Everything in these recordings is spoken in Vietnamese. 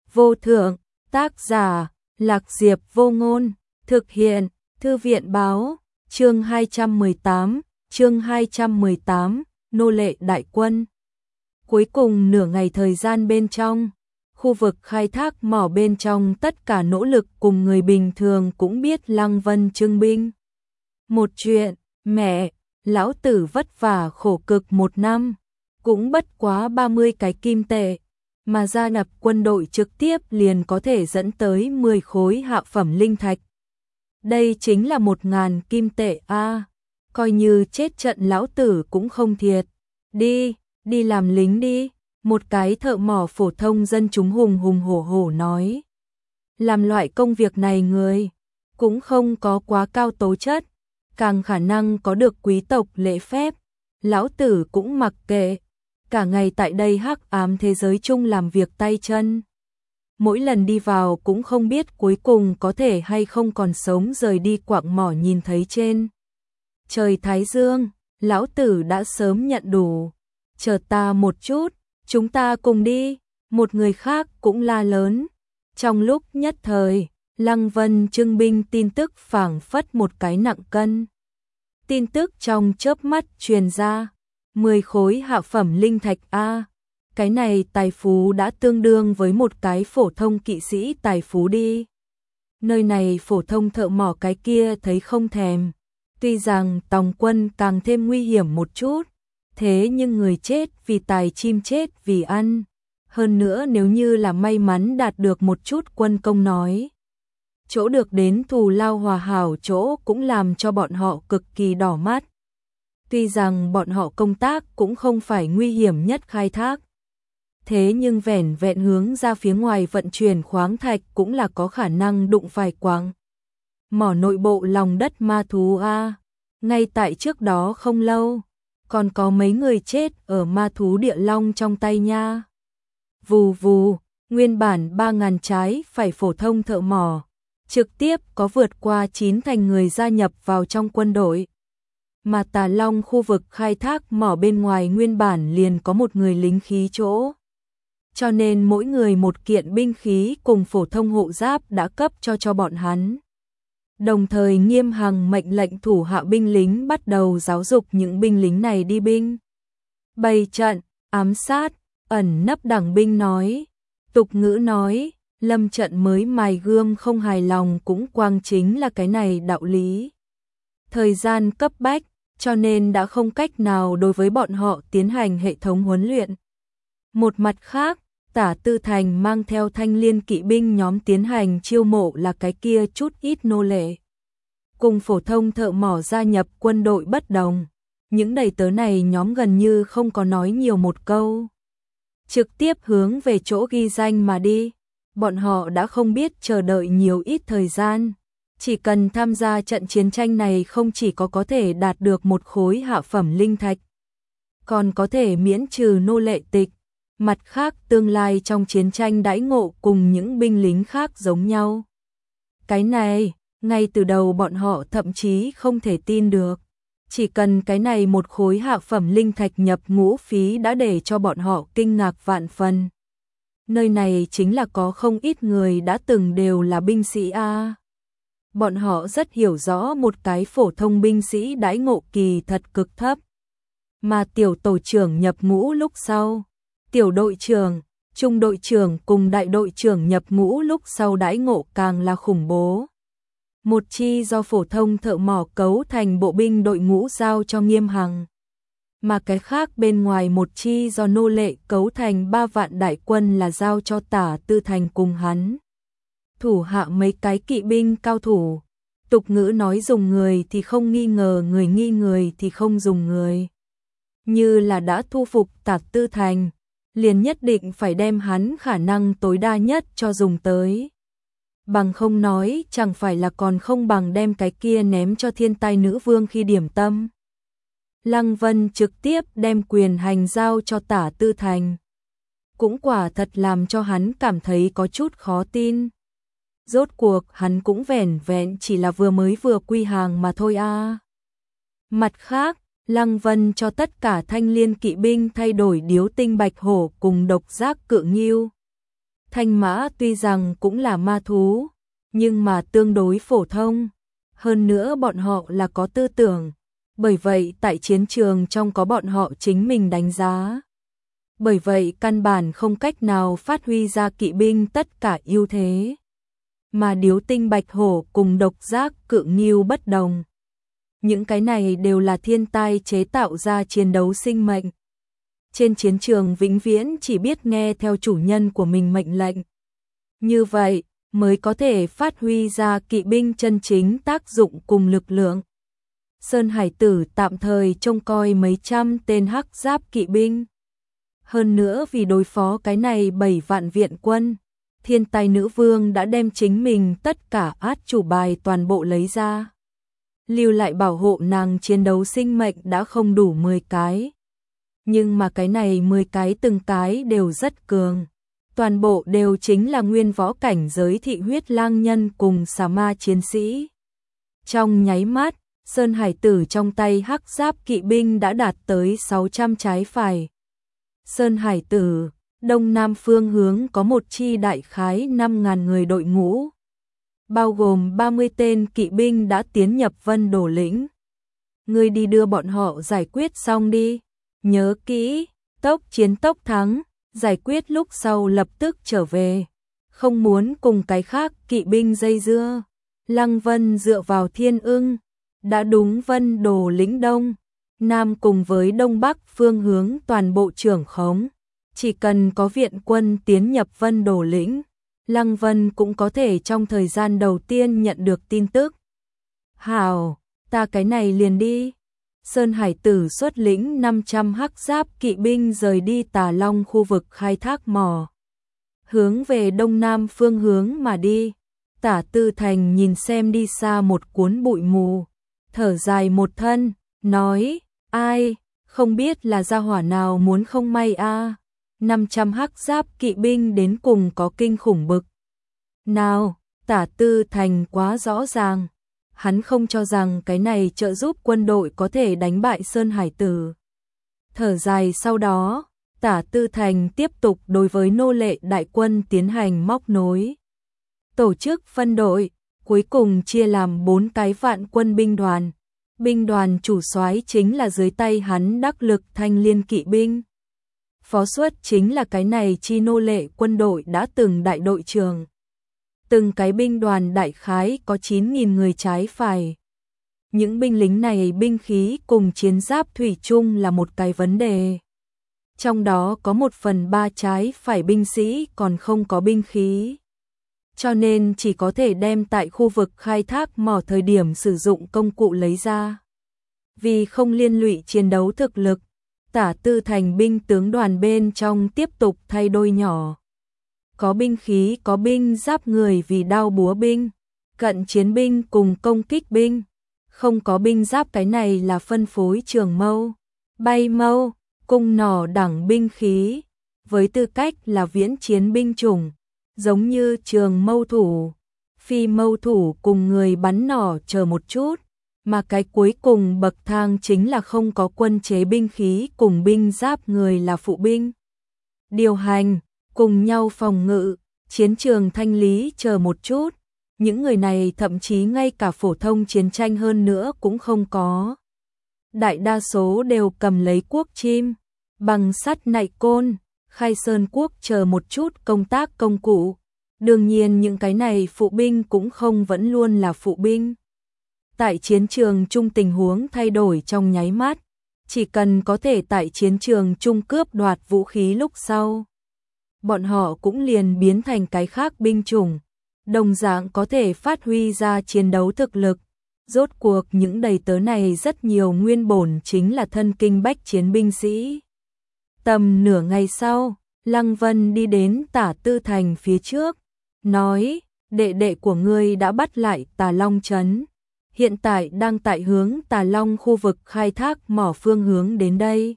vô thượng, tác giả, Lạc Diệp Vô Ngôn, thực hiện, Thư viện báo, chương 218, nô lệ đại quân. Cuối cùng nửa ngày thời gian bên trong, khu vực khai thác mỏ bên trong tất cả nỗ lực cùng người bình thường cũng biết Lăng Vân trưng binh. Một chuyện, mẹ, lão tử vất vả khổ cực 1 năm, cũng bất quá 30 cái kim tệ, mà gia nhập quân đội trực tiếp liền có thể dẫn tới 10 khối hạ phẩm linh thạch. Đây chính là 1000 kim tệ a, coi như chết trận lão tử cũng không thiệt. Đi làm lính đi, một cái thợ mỏ phổ thông dân chúng hùng hùng hổ hổ nói. Làm loại công việc này người cũng không có quá cao tố chất, càng khả năng có được quý tộc lễ phép, lão tử cũng mặc kệ, cả ngày tại đây hắc ám thế giới chung làm việc tay chân. Mỗi lần đi vào cũng không biết cuối cùng có thể hay không còn sống rời đi quạng mỏ nhìn thấy trên trời thái dương, lão tử đã sớm nhận đủ. Chờ ta một chút, chúng ta cùng đi, một người khác cũng la lớn. Trong lúc nhất thời, Lăng Vân trưng binh tin tức phảng phất một cái nặng cân. Tin tức trong chớp mắt truyền ra, 10 khối hạ phẩm linh thạch a, cái này tài phú đã tương đương với một cái phổ thông kỵ sĩ tài phú đi. Nơi này phổ thông thợ mỏ cái kia thấy không thèm, tuy rằng tòng quân càng thêm nguy hiểm một chút, thế nhưng người chết vì tài chim chết vì ăn. Hơn nữa nếu như là may mắn đạt được một chút quân công nói, chỗ được đến thù lao hòa hảo chỗ cũng làm cho bọn họ cực kỳ đỏ mắt. Tuy rằng bọn họ công tác cũng không phải nguy hiểm nhất khai thác, thế nhưng vẻn vẹn hướng ra phía ngoài vận chuyển khoáng thạch cũng là có khả năng đụng phải quáng mỏ nội bộ lòng đất ma thú a. Ngay tại trước đó không lâu, còn có mấy người chết ở ma thú địa long trong tay nha. Vù vù, nguyên bản 3000 trái phải phổ thông thợ mỏ, trực tiếp có vượt qua 9 thành người gia nhập vào trong quân đội. Mà Tà Long khu vực khai thác mỏ bên ngoài nguyên bản liền có một người lính khí chỗ. Cho nên mỗi người một kiện binh khí cùng phổ thông hộ giáp đã cấp cho bọn hắn. Đồng thời nghiêm hằng mệnh lệnh thủ hạ binh lính bắt đầu giáo dục những binh lính này đi binh. Bày trận, ám sát, ẩn nấp đẳng binh nói. Tục ngữ nói, lâm trận mới mài gươm không hài lòng cũng quang chính là cái này đạo lý. Thời gian cấp bách, cho nên đã không cách nào đối với bọn họ tiến hành hệ thống huấn luyện. Một mặt khác, Tả Tư Thành mang theo thanh liên kỵ binh nhóm tiến hành chiêu mộ là cái kia chút ít nô lệ. Cùng phổ thông thợ mỏ gia nhập quân đội bất đồng, những đầy tớ này nhóm gần như không có nói nhiều một câu. Trực tiếp hướng về chỗ ghi danh mà đi, bọn họ đã không biết chờ đợi nhiều ít thời gian. Chỉ cần tham gia trận chiến tranh này không chỉ có thể đạt được 1 khối hạ phẩm linh thạch, còn có thể miễn trừ nô lệ tịch. Mặt khác tương lai trong chiến tranh đãi ngộ cùng những binh lính khác giống nhau. Cái này, ngay từ đầu bọn họ thậm chí không thể tin được. Chỉ cần cái này 1 khối hạ phẩm linh thạch nhập ngũ phí đã để cho bọn họ kinh ngạc vạn phần. Nơi này chính là có không ít người đã từng đều là binh sĩ a. Bọn họ rất hiểu rõ một cái phổ thông binh sĩ đãi ngộ kỳ thật cực thấp. Mà tiểu tổ trưởng nhập ngũ lúc sau, tiểu đội trưởng, trung đội trưởng cùng đại đội trưởng nhập ngũ lúc sau đãi ngộ càng là khủng bố. Một chi do phổ thông thợ mỏ cấu thành bộ binh đội ngũ giao cho Nghiêm Hằng, mà cái khác bên ngoài một chi do nô lệ cấu thành 3 vạn đại quân là giao cho Tả Tư Thành cùng hắn. Thủ hạ mấy cái kỵ binh cao thủ, tục ngữ nói dùng người thì không nghi ngờ người, nghi người thì không dùng người. Như là đã thu phục Tả Tư Thành, liền nhất định phải đem hắn khả năng tối đa nhất cho dùng tới. Bằng không nói chẳng phải là còn không bằng đem cái kia ném cho thiên tai nữ vương khi điểm tâm. Lăng Vân trực tiếp đem quyền hành giao cho Tả Tư Thành. Cũng quả thật làm cho hắn cảm thấy có chút khó tin. Rốt cuộc hắn cũng vẻn vẹn chỉ là vừa quy hàng mà thôi a. Mặt khác, Lăng Vân cho tất cả thanh liên kỵ binh thay đổi điếu tinh bạch hổ cùng độc giác cự ngưu. Thanh mã tuy rằng cũng là ma thú, nhưng mà tương đối phổ thông. Hơn nữa bọn họ là có tư tưởng. Bởi vậy tại chiến trường trong có bọn họ chính mình đánh giá. Bởi vậy căn bản không cách nào phát huy ra kỵ binh tất cả ưu thế. Mà điếu tinh bạch hổ cùng độc giác cự ngưu bất đồng. Những cái này đều là thiên tai chế tạo ra chiến đấu sinh mệnh. Trên chiến trường vĩnh viễn chỉ biết nghe theo chủ nhân của mình mệnh lệnh. Như vậy mới có thể phát huy ra kỵ binh chân chính tác dụng cùng lực lượng. Sơn Hải Tử tạm thời trông coi mấy trăm tên hắc giáp kỵ binh. Hơn nữa vì đối phó cái này 7 vạn viện quân, Thiên Tai Nữ Vương đã đem chính mình tất cả át chủ bài toàn bộ lấy ra. Lưu lại bảo hộ nàng chiến đấu sinh mệnh đã không đủ 10 cái. Nhưng mà cái này 10 cái từng cái đều rất cường. Toàn bộ đều chính là nguyên võ cảnh giới thị huyết lang nhân cùng xà ma chiến sĩ. Trong nháy mắt, Sơn Hải Tử trong tay hắc giáp kỵ binh đã đạt tới 600 trái phải. Sơn Hải Tử, đông nam phương hướng có một chi đại khái 5.000 người đội ngũ. Bao gồm 30 tên kỵ binh đã tiến nhập Vân Đổ Lĩnh. Ngươi đi đưa bọn họ giải quyết xong đi. Nhớ kỹ, tốc chiến tốc thắng, giải quyết lúc sau lập tức trở về. Không muốn cùng cái khác kỵ binh dây dưa. Lăng Vân dựa vào Thiên Ưng, đã đúng Vân Đổ Lĩnh Đông, Nam cùng với Đông Bắc phương hướng toàn bộ trưởng khống. Chỉ cần có viện quân tiến nhập Vân Đổ Lĩnh, Lăng Vân cũng có thể trong thời gian đầu tiên nhận được tin tức. Hảo, ta cái này liền đi. Sơn Hải Tử xuất lĩnh 500 hắc giáp kỵ binh rời đi Tà Long khu vực khai thác mỏ. Hướng về đông nam phương hướng mà đi. Tả Tư Thành nhìn xem đi xa một cuốn bụi mù. Thở dài một thân, nói, ai, không biết là gia hỏa nào muốn không may a. 500 hắc giáp kỵ binh đến cùng có kinh khủng bực. Nào, Tả Tư Thành quá rõ ràng. Hắn không cho rằng cái này trợ giúp quân đội có thể đánh bại Sơn Hải Tử. Thở dài sau đó, Tả Tư Thành tiếp tục đối với nô lệ đại quân tiến hành móc nối. Tổ chức phân đội, cuối cùng chia làm 4 cái vạn quân binh đoàn. Binh đoàn chủ soái chính là dưới tay hắn đắc lực Thanh Liên kỵ binh. Phó suất chính là cái này chi nô lệ quân đội đã từng đại đội trưởng. Từng cái binh đoàn đại khái có 9.000 người trái phải. Những binh lính này binh khí cùng chiến giáp thủy chung là một cái vấn đề. Trong đó có 1/3 trái phải binh sĩ còn không có binh khí. Cho nên chỉ có thể đem tại khu vực khai thác mỏ thời điểm sử dụng công cụ lấy ra. Vì không liên lụy chiến đấu thực lực, Tả Tư Thành binh tướng đoàn bên trong tiếp tục thay đôi nhỏ. Có binh khí có binh giáp người vì đao búa binh, cận chiến binh cùng công kích binh. Không có binh giáp cái này là phân phối trường mâu, bay mâu, cung nỏ đẳng binh khí. Với tư cách là viễn chiến binh chủng, giống như trường mâu thủ, phi mâu thủ cùng người bắn nỏ chờ một chút. Mà cái cuối cùng bậc thang chính là không có quân chế binh khí cùng binh giáp người là phụ binh. Điều hành, cùng nhau phòng ngự, chiến trường thanh lý chờ một chút. Những người này thậm chí ngay cả phổ thông chiến tranh hơn nữa cũng không có. Đại đa số đều cầm lấy cuốc chim, bằng sắt nạy côn, khai sơn cuốc chờ một chút công tác công cụ. Đương nhiên những cái này phụ binh cũng không vẫn luôn là phụ binh. Tại chiến trường chung tình huống thay đổi trong nháy mắt, chỉ cần có thể tại chiến trường chung cướp đoạt vũ khí lúc sau. Bọn họ cũng liền biến thành cái khác binh chủng, đồng dạng có thể phát huy ra chiến đấu thực lực. Rốt cuộc những đầy tớ này rất nhiều nguyên bổn chính là thân kinh bách chiến binh sĩ. Tầm nửa ngày sau, Lăng Vân đi đến Tả Tư Thành phía trước, nói, đệ đệ của ngươi đã bắt lại Tà Long Trấn. Hiện tại đang tại hướng Tà Long khu vực khai thác mỏ phương hướng đến đây.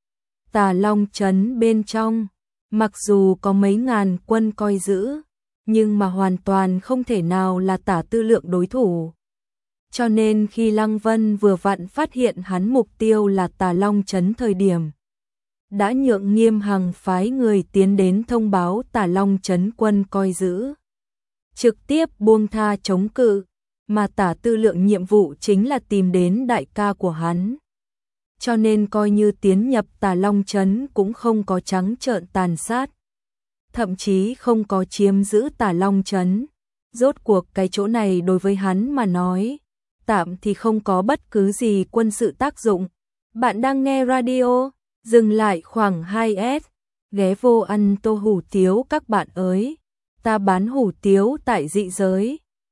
Tà Long Trấn bên trong, mặc dù có mấy ngàn quân coi giữ, nhưng mà hoàn toàn không thể nào là Tả Tư Lượng đối thủ. Cho nên khi Lăng Vân vừa vặn phát hiện hắn mục tiêu là Tà Long Trấn thời điểm, đã nhượng Nghiêm Hằng phái người tiến đến thông báo Tả Long trấn quân coi giữ, trực tiếp buông tha chống cự, mà Tả Tư Lượng nhiệm vụ chính là tìm đến đại ca của hắn. Cho nên coi như tiến nhập Tả Long trấn cũng không có trắng trợn tàn sát, thậm chí không có chiếm giữ Tả Long trấn. Rốt cuộc cái chỗ này đối với hắn mà nói, tạm thì không có bất cứ gì quân sự tác dụng. Bạn đang nghe radio, dừng lại khoảng 2S, ghé vô ăn tô hủ tiếu các bạn ơi. Ta bán hủ tiếu tại dị giới.